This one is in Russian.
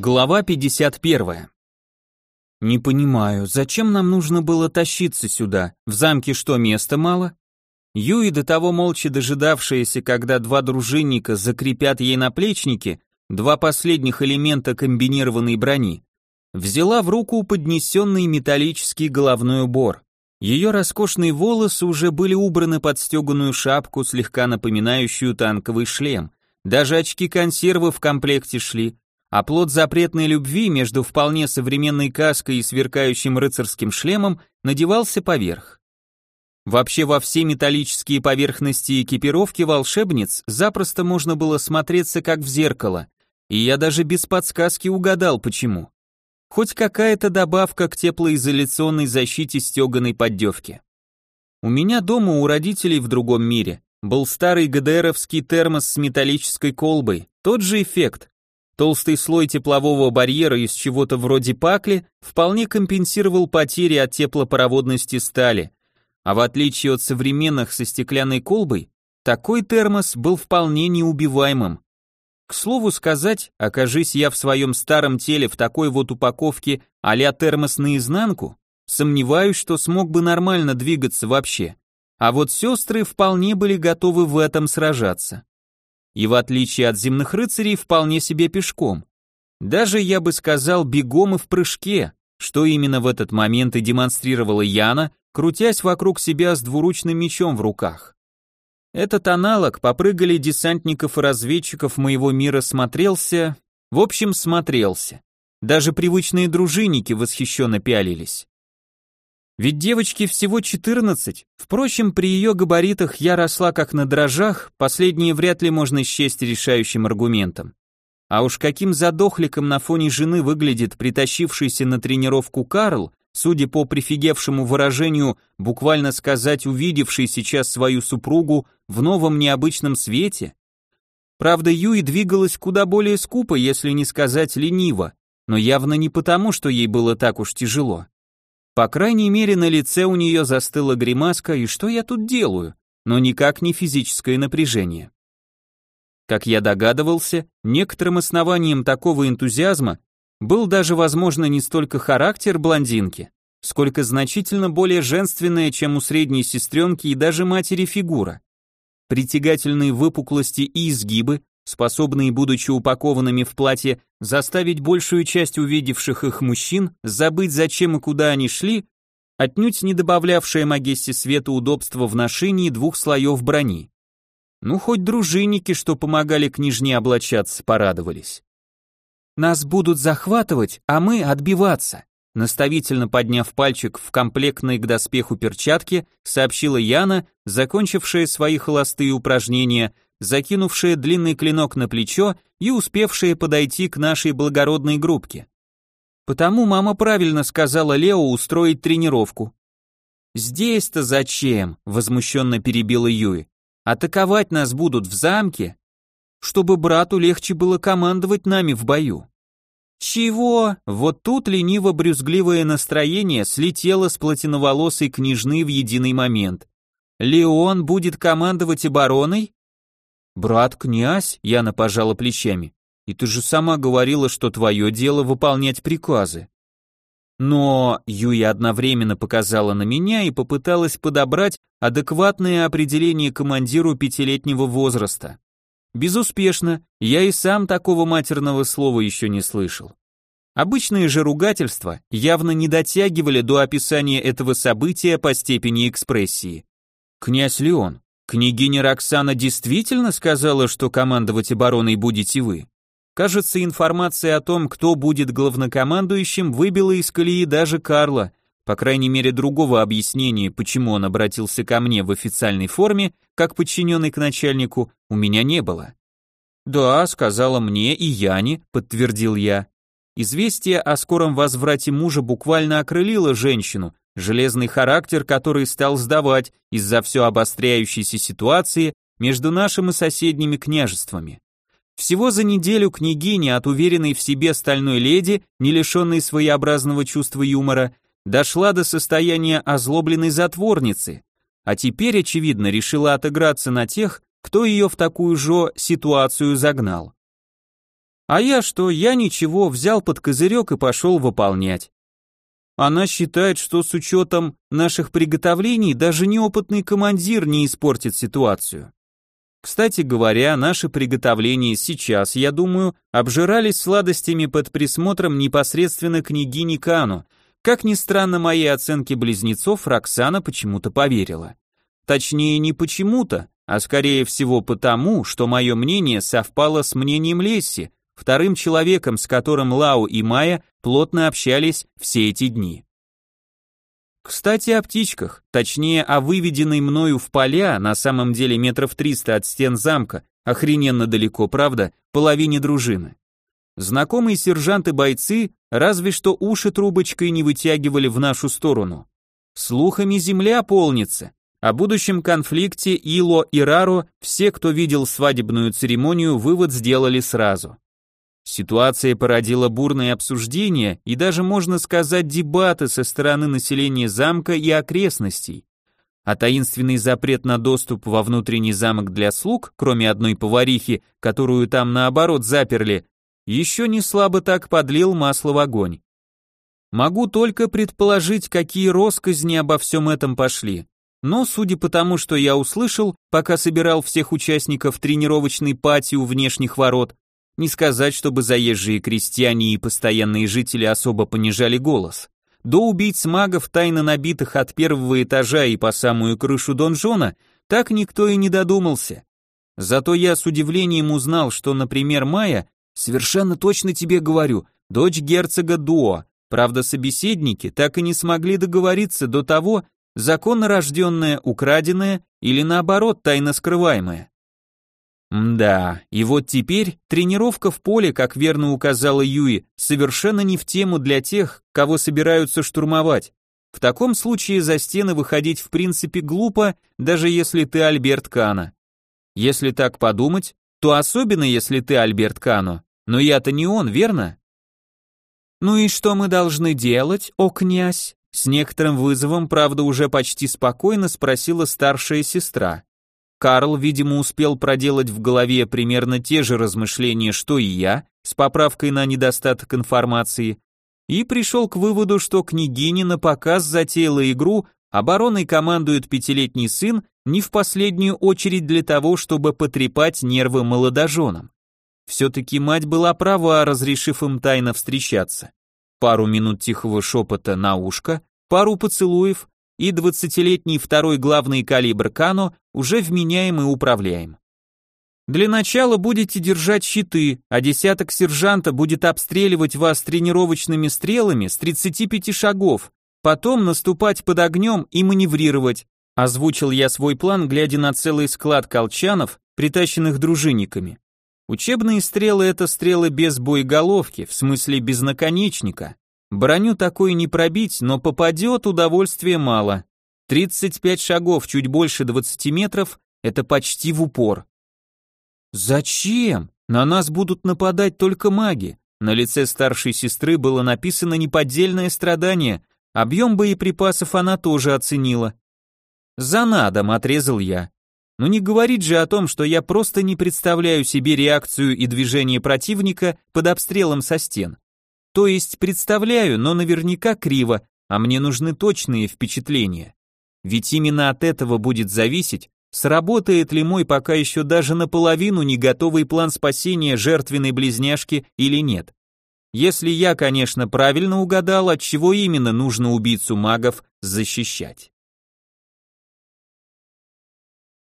Глава 51. Не понимаю, зачем нам нужно было тащиться сюда? В замке что, места мало? Юи, до того молча дожидавшаяся, когда два дружинника закрепят ей наплечники, два последних элемента комбинированной брони, взяла в руку поднесенный металлический головной убор. Ее роскошные волосы уже были убраны под стеганую шапку, слегка напоминающую танковый шлем. Даже очки консервы в комплекте шли. А плод запретной любви между вполне современной каской и сверкающим рыцарским шлемом надевался поверх. Вообще во все металлические поверхности экипировки волшебниц запросто можно было смотреться как в зеркало, и я даже без подсказки угадал почему. Хоть какая-то добавка к теплоизоляционной защите стеганой поддевки. У меня дома у родителей в другом мире был старый ГДРовский термос с металлической колбой, тот же эффект. Толстый слой теплового барьера из чего-то вроде пакли вполне компенсировал потери от теплопроводности стали, а в отличие от современных со стеклянной колбой, такой термос был вполне неубиваемым. К слову сказать, окажись я в своем старом теле в такой вот упаковке а-ля термос наизнанку, сомневаюсь, что смог бы нормально двигаться вообще, а вот сестры вполне были готовы в этом сражаться. И в отличие от земных рыцарей, вполне себе пешком. Даже, я бы сказал, бегом и в прыжке, что именно в этот момент и демонстрировала Яна, крутясь вокруг себя с двуручным мечом в руках. Этот аналог попрыгали десантников и разведчиков моего мира смотрелся. Даже привычные дружинники восхищенно пялились. Ведь девочке всего 14, впрочем, при ее габаритах я росла как на дрожжах, последнее вряд ли можно счесть решающим аргументом. А уж каким задохликом на фоне жены выглядит притащившийся на тренировку Карл, судя по прифигевшему выражению, буквально сказать, увидевший сейчас свою супругу в новом необычном свете. Правда, Юи двигалась куда более скупо, если не сказать лениво, но явно не потому, что ей было так уж тяжело. По крайней мере, на лице у нее застыла гримаска, и что я тут делаю, но никак не физическое напряжение. Как я догадывался, некоторым основанием такого энтузиазма был даже, возможно, не столько характер блондинки, сколько значительно более женственная, чем у средней сестренки и даже матери фигура. Притягательные выпуклости и изгибы, способные, будучи упакованными в платье, заставить большую часть увидевших их мужчин забыть, зачем и куда они шли, отнюдь не добавлявшее Магессе Света удобства в ношении двух слоев брони. Ну, хоть дружинники, что помогали княжне облачаться, порадовались. «Нас будут захватывать, а мы отбиваться», наставительно подняв пальчик в комплектной к доспеху перчатке, сообщила Яна, закончившая свои холостые упражнения, закинувшая длинный клинок на плечо и успевшая подойти к нашей благородной группке. Потому мама правильно сказала Лео устроить тренировку. «Здесь-то зачем?» — возмущенно перебила Юи. «Атаковать нас будут в замке, чтобы брату легче было командовать нами в бою». «Чего?» Вот тут лениво-брюзгливое настроение слетело с платиноволосой княжны в единый момент. «Леон будет командовать обороной?» «Брат-князь», — Яна пожала плечами, — «и ты же сама говорила, что твое дело выполнять приказы». Но Юя одновременно показала на меня и попыталась подобрать адекватное определение командиру пятилетнего возраста. Безуспешно, я и сам такого матерного слова еще не слышал. Обычные же ругательства явно не дотягивали до описания этого события по степени экспрессии. «Князь Леон, княгиня Роксана действительно сказала, что командовать обороной будете вы?» Кажется, информация о том, кто будет главнокомандующим, выбила из колеи даже Карла. По крайней мере, другого объяснения, почему он обратился ко мне в официальной форме, как подчиненный к начальнику, у меня не было. «Да», — сказала мне и Яне, — подтвердил я. Известие о скором возврате мужа буквально окрылило женщину, железный характер, который стал сдавать из-за все обостряющейся ситуации между нашим и соседними княжествами. Всего за неделю княгиня от уверенной в себе стальной леди, не лишенной своеобразного чувства юмора, дошла до состояния озлобленной затворницы, а теперь, очевидно, решила отыграться на тех, кто ее в такую же ситуацию загнал. А я что, я ничего, взял под козырек и пошел выполнять. Она считает, что с учетом наших приготовлений даже неопытный командир не испортит ситуацию. Кстати говоря, наши приготовления сейчас, я думаю, обжирались сладостями под присмотром непосредственно княгини Кану. Как ни странно, моей оценке близнецов Роксана почему-то поверила. Точнее, не почему-то, а скорее всего потому, что мое мнение совпало с мнением Лесси, вторым человеком, с которым Лао и Майя плотно общались все эти дни. Кстати, о птичках, точнее о выведенной мною в поля, на самом деле метров 300 от стен замка, охрененно далеко, правда, половине дружины. Знакомые сержанты-бойцы разве что уши трубочкой не вытягивали в нашу сторону. Слухами земля полнится. О будущем конфликте Ило и Раро все, кто видел свадебную церемонию, вывод сделали сразу. Ситуация породила бурные обсуждения и даже, можно сказать, дебаты со стороны населения замка и окрестностей. А таинственный запрет на доступ во внутренний замок для слуг, кроме одной поварихи, которую там наоборот заперли, еще не слабо так подлил масло в огонь. Могу только предположить, какие россказни обо всем этом пошли. Но, судя по тому, что я услышал, пока собирал всех участников тренировочной пати у внешних ворот, не сказать, чтобы заезжие крестьяне и постоянные жители особо понижали голос. До убийц магов, тайно набитых от первого этажа и по самую крышу донжона, так никто и не додумался. Зато я с удивлением узнал, что, например, Майя, совершенно точно тебе говорю, дочь герцога Дуо, правда, собеседники так и не смогли договориться до того, законно рожденная, украденная или наоборот тайно скрываемая. Да, и вот теперь тренировка в поле, как верно указала Юи, совершенно не в тему для тех, кого собираются штурмовать. В таком случае за стены выходить в принципе глупо, даже если ты Альберт Кано. Если так подумать, то особенно если ты Альберт Кано, но я-то не он, верно? Ну и что мы должны делать, о князь? С некоторым вызовом, правда уже почти спокойно, спросила старшая сестра. Карл, видимо, успел проделать в голове примерно те же размышления, что и я, с поправкой на недостаток информации, и пришел к выводу, что княгиня напоказ затеяла игру, обороной командует пятилетний сын, не в последнюю очередь для того, чтобы потрепать нервы молодоженам. Все-таки мать была права, разрешив им тайно встречаться. Пару минут тихого шепота на ушко, пару поцелуев, и 20-летний второй главный калибр Кано уже вменяем и управляем. Для начала будете держать щиты, а десяток сержанта будет обстреливать вас тренировочными стрелами с 35 шагов, потом наступать под огнем и маневрировать. Озвучил я свой план, глядя на целый склад колчанов, притащенных дружинниками. Учебные стрелы — это стрелы без боеголовки, в смысле без наконечника. Броню такой не пробить, но попадет, удовольствия мало. 35 шагов, чуть больше 20 метров — это почти в упор. Зачем? На нас будут нападать только маги. На лице старшей сестры было написано неподдельное страдание, объем боеприпасов она тоже оценила. «Занадом», — отрезал я. Но не говорить же о том, что я просто не представляю себе реакцию и движение противника под обстрелом со стен. То есть представляю, но наверняка криво, а мне нужны точные впечатления. Ведь именно от этого будет зависеть, сработает ли мой пока еще даже наполовину не готовый план спасения жертвенной близняшки или нет. Если я, конечно, правильно угадал, от чего именно нужно убийцу магов защищать.